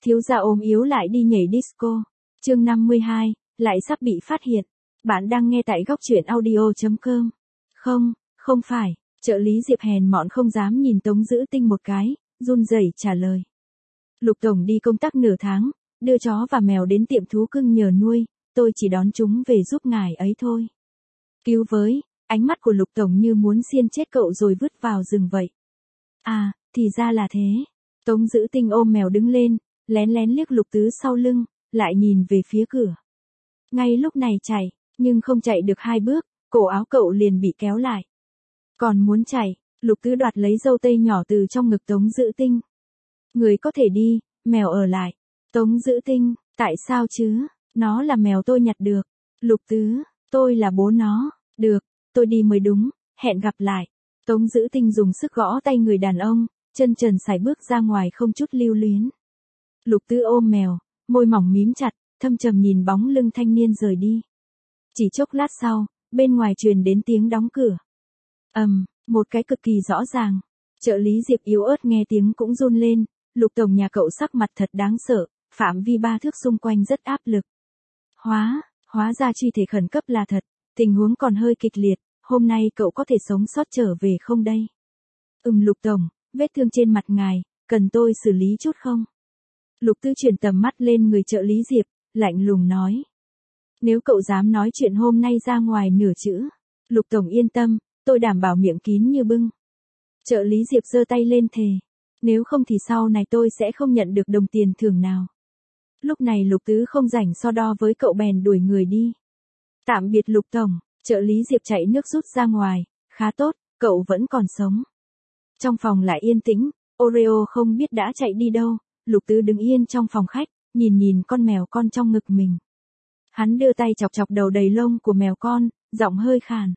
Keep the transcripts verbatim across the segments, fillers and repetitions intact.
Thiếu gia ốm yếu lại đi nhảy disco. Chương năm mươi hai, lại sắp bị phát hiện. Bạn đang nghe tại góc truyện audio chấm com. Không, không phải, trợ lý Diệp hèn mọn không dám nhìn Tống Dữ Tinh một cái, run rẩy trả lời. Lục tổng đi công tác nửa tháng, đưa chó và mèo đến tiệm thú cưng nhờ nuôi, tôi chỉ đón chúng về giúp ngài ấy thôi. Cứu với, ánh mắt của Lục tổng như muốn xiên chết cậu rồi vứt vào rừng vậy. À, thì ra là thế. Tống Dữ Tinh ôm mèo đứng lên, lén lén liếc Lục Tứ sau lưng, lại nhìn về phía cửa. Ngay lúc này chạy, nhưng không chạy được hai bước, cổ áo cậu liền bị kéo lại. Còn muốn chạy, Lục Tứ đoạt lấy dâu tây nhỏ từ trong ngực Tống Dữ Tinh. Người có thể đi, mèo ở lại. Tống Dữ Tinh, tại sao chứ, nó là mèo tôi nhặt được. Lục Tứ, tôi là bố nó, được, tôi đi mới đúng, hẹn gặp lại. Tống Dữ Tinh dùng sức gõ tay người đàn ông, chân trần sải bước ra ngoài không chút lưu luyến. Lục Tứ ôm mèo, môi mỏng mím chặt, thâm trầm nhìn bóng lưng thanh niên rời đi. Chỉ chốc lát sau, bên ngoài truyền đến tiếng đóng cửa. Ầm, um, một cái cực kỳ rõ ràng. Trợ lý Diệp yếu ớt nghe tiếng cũng run lên, Lục tổng nhà cậu sắc mặt thật đáng sợ, phạm vi ba thước xung quanh rất áp lực. Hóa, hóa ra truy thể khẩn cấp là thật, tình huống còn hơi kịch liệt, hôm nay cậu có thể sống sót trở về không đây? Ừm Lục tổng, vết thương trên mặt ngài, cần tôi xử lý chút không? Lục Tư chuyển tầm mắt lên người trợ lý Diệp, lạnh lùng nói. Nếu cậu dám nói chuyện hôm nay ra ngoài nửa chữ, Lục tổng yên tâm, tôi đảm bảo miệng kín như bưng. Trợ lý Diệp giơ tay lên thề. Nếu không thì sau này tôi sẽ không nhận được đồng tiền thưởng nào. Lúc này Lục Tứ không rảnh so đo với cậu bèn đuổi người đi. Tạm biệt Lục tổng, trợ lý Diệp chạy nước rút ra ngoài, khá tốt, cậu vẫn còn sống. Trong phòng lại yên tĩnh, Oreo không biết đã chạy đi đâu, Lục Tứ đứng yên trong phòng khách, nhìn nhìn con mèo con trong ngực mình. Hắn đưa tay chọc chọc đầu đầy lông của mèo con, giọng hơi khàn.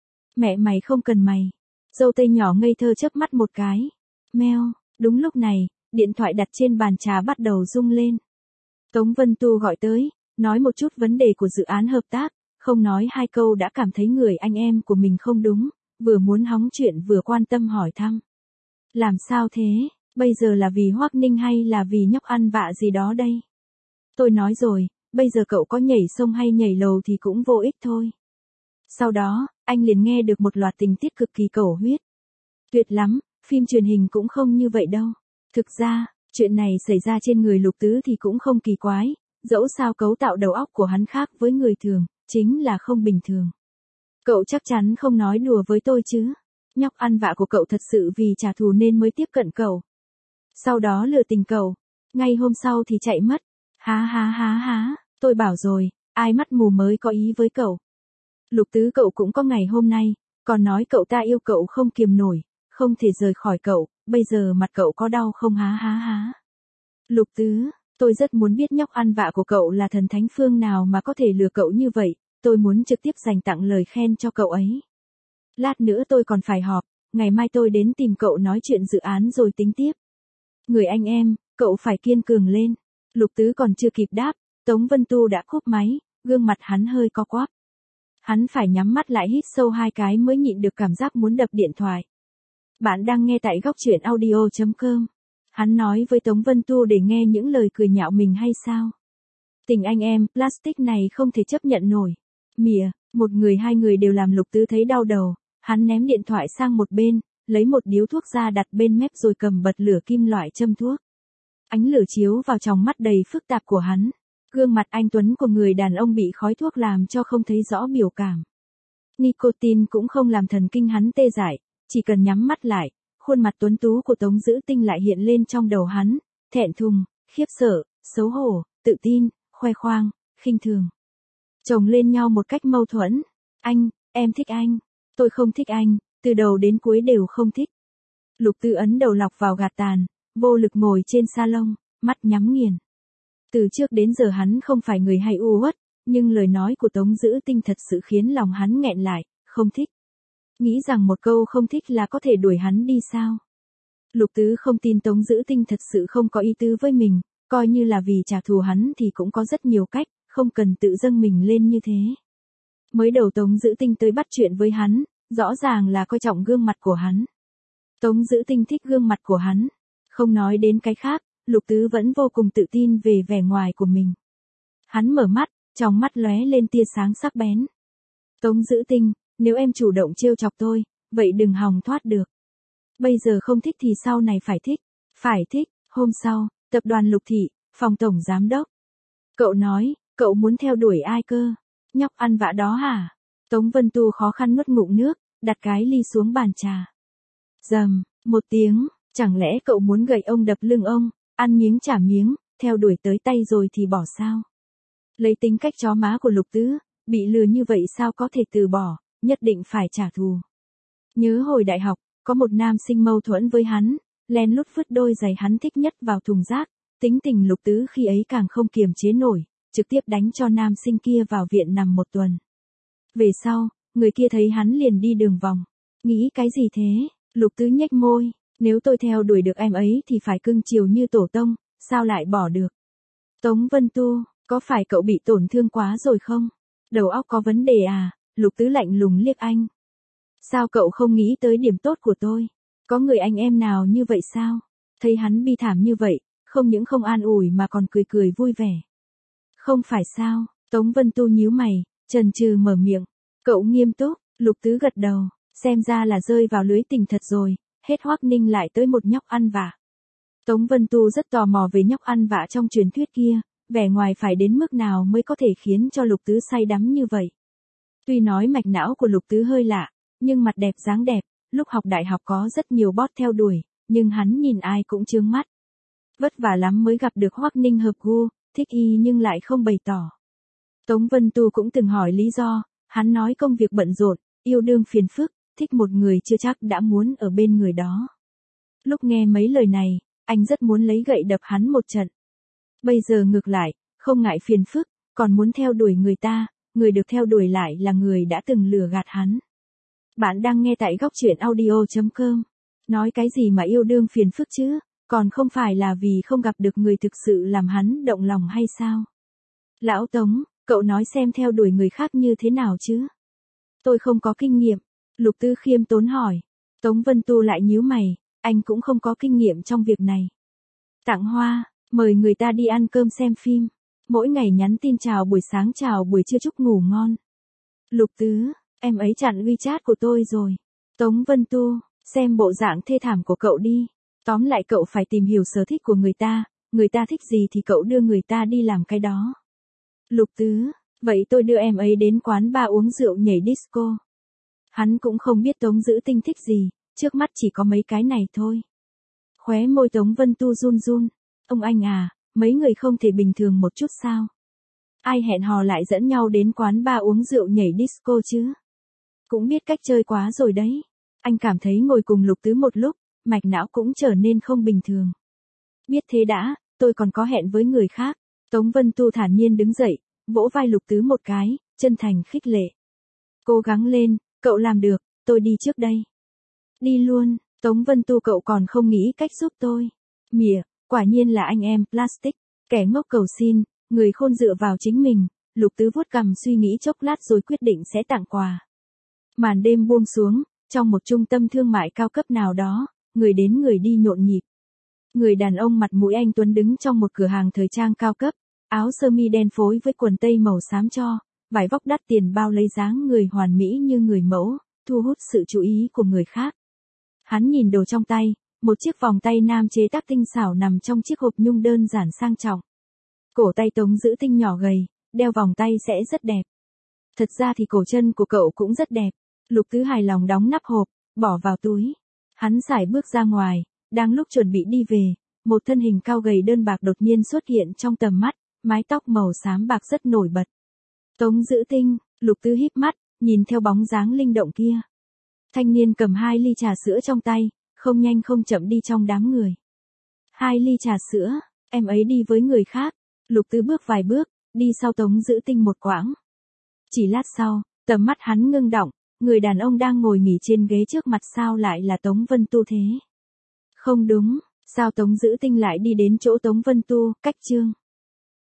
Mẹ mày không cần mày. Dâu tây nhỏ ngây thơ chớp mắt một cái. Meo, đúng lúc này, điện thoại đặt trên bàn trà bắt đầu rung lên. Tống Vân Tu gọi tới, nói một chút vấn đề của dự án hợp tác, không nói hai câu đã cảm thấy người anh em của mình không đúng, vừa muốn hóng chuyện vừa quan tâm hỏi thăm. Làm sao thế, bây giờ là vì Hoắc Ninh hay là vì nhóc ăn vạ gì đó đây? Tôi nói rồi, bây giờ cậu có nhảy sông hay nhảy lầu thì cũng vô ích thôi. Sau đó, anh liền nghe được một loạt tình tiết cực kỳ cầu huyết. Tuyệt lắm, phim truyền hình cũng không như vậy đâu. Thực ra, chuyện này xảy ra trên người Lục Tứ thì cũng không kỳ quái, dẫu sao cấu tạo đầu óc của hắn khác với người thường, chính là không bình thường. Cậu chắc chắn không nói đùa với tôi chứ? Nhóc ăn vạ của cậu thật sự vì trả thù nên mới tiếp cận cậu. Sau đó lừa tình cậu, ngay hôm sau thì chạy mất. Há há há há, tôi bảo rồi, ai mắt mù mới có ý với cậu. Lục Tứ cậu cũng có ngày hôm nay, còn nói cậu ta yêu cậu không kiềm nổi, không thể rời khỏi cậu, bây giờ mặt cậu có đau không há há há. Lục Tứ, tôi rất muốn biết nhóc ăn vạ của cậu là thần thánh phương nào mà có thể lừa cậu như vậy, tôi muốn trực tiếp dành tặng lời khen cho cậu ấy. Lát nữa tôi còn phải họp, ngày mai tôi đến tìm cậu nói chuyện dự án rồi tính tiếp. Người anh em, cậu phải kiên cường lên. Lục Tứ còn chưa kịp đáp, Tống Vân Tu đã cúp máy, gương mặt hắn hơi co quắp. Hắn phải nhắm mắt lại hít sâu hai cái mới nhịn được cảm giác muốn đập điện thoại. Bạn đang nghe tại góc truyện audio chấm com. Hắn nói với Tống Vân Tu để nghe những lời cười nhạo mình hay sao? Tình anh em, plastic này không thể chấp nhận nổi. Mỉa, một người hai người đều làm Lục Tứ thấy đau đầu. Hắn ném điện thoại sang một bên, lấy một điếu thuốc ra đặt bên mép rồi cầm bật lửa kim loại châm thuốc. Ánh lửa chiếu vào tròng mắt đầy phức tạp của hắn. Gương mặt anh tuấn của người đàn ông bị khói thuốc làm cho không thấy rõ biểu cảm. Nicotine cũng không làm thần kinh hắn tê dại, chỉ cần nhắm mắt lại, khuôn mặt tuấn tú của Tống Dữ Tinh lại hiện lên trong đầu hắn, thẹn thùng, khiếp sợ, xấu hổ, tự tin, khoe khoang, khinh thường. Chồng lên nhau một cách mâu thuẫn. Anh, em thích anh. Tôi không thích anh, từ đầu đến cuối đều không thích. Lục Tư ấn đầu lọc vào gạt tàn, vô lực ngồi trên salon, mắt nhắm nghiền. Từ trước đến giờ hắn không phải người hay u uất, nhưng lời nói của Tống Dữ Tinh thật sự khiến lòng hắn nghẹn lại, không thích. Nghĩ rằng một câu không thích là có thể đuổi hắn đi sao? Lục Tứ không tin Tống Dữ Tinh thật sự không có ý tứ với mình, coi như là vì trả thù hắn thì cũng có rất nhiều cách, không cần tự dâng mình lên như thế. Mới đầu Tống Dữ Tinh tới bắt chuyện với hắn, rõ ràng là coi trọng gương mặt của hắn. Tống Dữ Tinh thích gương mặt của hắn. Không nói đến cái khác, Lục Tứ vẫn vô cùng tự tin về vẻ ngoài của mình. Hắn mở mắt, trong mắt lóe lên tia sáng sắc bén. Tống Dữ Tinh, nếu em chủ động trêu chọc tôi, vậy đừng hòng thoát được. Bây giờ không thích thì sau này phải thích. Phải thích. Hôm sau, tập đoàn Lục Thị, phòng tổng giám đốc. Cậu nói, cậu muốn theo đuổi ai cơ? Nhóc ăn vạ đó hả? Tống Vân Tu khó khăn nuốt ngụm nước, đặt cái ly xuống bàn trà. Rầm, một tiếng, chẳng lẽ cậu muốn gậy ông đập lưng ông, ăn miếng trả miếng, theo đuổi tới tay rồi thì bỏ sao? Lấy tính cách chó má của Lục Tứ, bị lừa như vậy sao có thể từ bỏ, nhất định phải trả thù. Nhớ hồi đại học, có một nam sinh mâu thuẫn với hắn, lén lút vứt đôi giày hắn thích nhất vào thùng rác, tính tình Lục Tứ khi ấy càng không kiềm chế nổi, trực tiếp đánh cho nam sinh kia vào viện nằm một tuần. Về sau, người kia thấy hắn liền đi đường vòng. Nghĩ cái gì thế? Lục Tứ nhếch môi, nếu tôi theo đuổi được em ấy thì phải cưng chiều như tổ tông, sao lại bỏ được? Tống Vân Tu, có phải cậu bị tổn thương quá rồi không? Đầu óc có vấn đề à? Lục Tứ lạnh lùng liếc anh. Sao cậu không nghĩ tới điểm tốt của tôi? Có người anh em nào như vậy sao? Thấy hắn bi thảm như vậy, không những không an ủi mà còn cười cười vui vẻ. Không phải sao? Tống Vân Tu nhíu mày, chần chừ mở miệng. Cậu nghiêm túc, Lục Tứ gật đầu, xem ra là rơi vào lưới tình thật rồi, hết Hoắc Ninh lại tới một nhóc ăn vạ. Tống Vân Tu rất tò mò về nhóc ăn vạ trong truyền thuyết kia, vẻ ngoài phải đến mức nào mới có thể khiến cho Lục Tứ say đắm như vậy. Tuy nói mạch não của Lục Tứ hơi lạ, nhưng mặt đẹp dáng đẹp, lúc học đại học có rất nhiều bot theo đuổi, nhưng hắn nhìn ai cũng chướng mắt. Vất vả lắm mới gặp được Hoắc Ninh hợp gu, thích y nhưng lại không bày tỏ. Tống Vân Tu cũng từng hỏi lý do, hắn nói công việc bận rộn, yêu đương phiền phức, thích một người chưa chắc đã muốn ở bên người đó. Lúc nghe mấy lời này, anh rất muốn lấy gậy đập hắn một trận. Bây giờ ngược lại, không ngại phiền phức, còn muốn theo đuổi người ta, người được theo đuổi lại là người đã từng lừa gạt hắn. Bạn đang nghe tại góc truyện audio chấm com. Nói cái gì mà yêu đương phiền phức chứ, còn không phải là vì không gặp được người thực sự làm hắn động lòng hay sao? Lão Tống, cậu nói xem theo đuổi người khác như thế nào chứ? Tôi không có kinh nghiệm. Lục Tứ khiêm tốn hỏi. Tống Vân Tu lại nhíu mày, anh cũng không có kinh nghiệm trong việc này. Tặng hoa, mời người ta đi ăn cơm xem phim, mỗi ngày nhắn tin chào buổi sáng chào buổi trưa chúc ngủ ngon. Lục Tứ, em ấy chặn WeChat của tôi rồi. Tống Vân Tu, xem bộ dạng thê thảm của cậu đi. Tóm lại cậu phải tìm hiểu sở thích của người ta, người ta thích gì thì cậu đưa người ta đi làm cái đó. Lục Tứ, vậy tôi đưa em ấy đến quán bar uống rượu nhảy disco. Hắn cũng không biết Tống Dữ Tinh thích gì, trước mắt chỉ có mấy cái này thôi. Khóe môi Tống Vân Tu run run. Ông anh à, mấy người không thể bình thường một chút sao? Ai hẹn hò lại dẫn nhau đến quán bar uống rượu nhảy disco chứ? Cũng biết cách chơi quá rồi đấy. Anh cảm thấy ngồi cùng Lục Tứ một lúc, mạch não cũng trở nên không bình thường. Biết thế đã, tôi còn có hẹn với người khác. Tống Vân Tu thản nhiên đứng dậy, vỗ vai Lục Tứ một cái, chân thành khích lệ. Cố gắng lên, cậu làm được, tôi đi trước đây. Đi luôn, Tống Vân Tu cậu còn không nghĩ cách giúp tôi. Mỉa, quả nhiên là anh em plastic, kẻ ngốc cầu xin, người khôn dựa vào chính mình. Lục Tứ vuốt cằm suy nghĩ chốc lát rồi quyết định sẽ tặng quà. Màn đêm buông xuống, trong một trung tâm thương mại cao cấp nào đó, người đến người đi nhộn nhịp. Người đàn ông mặt mũi anh tuấn đứng trong một cửa hàng thời trang cao cấp, áo sơ mi đen phối với quần tây màu xám cho, vải vóc đắt tiền bao lấy dáng người hoàn mỹ như người mẫu, thu hút sự chú ý của người khác. Hắn nhìn đồ trong tay, một chiếc vòng tay nam chế tác tinh xảo nằm trong chiếc hộp nhung đơn giản sang trọng. Cổ tay Tống Dữ Tinh nhỏ gầy, đeo vòng tay sẽ rất đẹp. Thật ra thì cổ chân của cậu cũng rất đẹp. Lục Tứ hài lòng đóng nắp hộp, bỏ vào túi. Hắn sải bước ra ngoài, đang lúc chuẩn bị đi về, một thân hình cao gầy đơn bạc đột nhiên xuất hiện trong tầm mắt, mái tóc màu xám bạc rất nổi bật. Tống Dữ Tinh, Lục Tứ híp mắt, nhìn theo bóng dáng linh động kia. Thanh niên cầm hai ly trà sữa trong tay, không nhanh không chậm đi trong đám người. Hai ly trà sữa, em ấy đi với người khác. Lục Tứ bước vài bước, đi sau Tống Dữ Tinh một quãng. Chỉ lát sau, tầm mắt hắn ngưng động, người đàn ông đang ngồi nghỉ trên ghế trước mặt sao lại là Tống Vân Tu thế? Không đúng, sao Tống Dữ Tinh lại đi đến chỗ Tống Vân Tu, cách chương.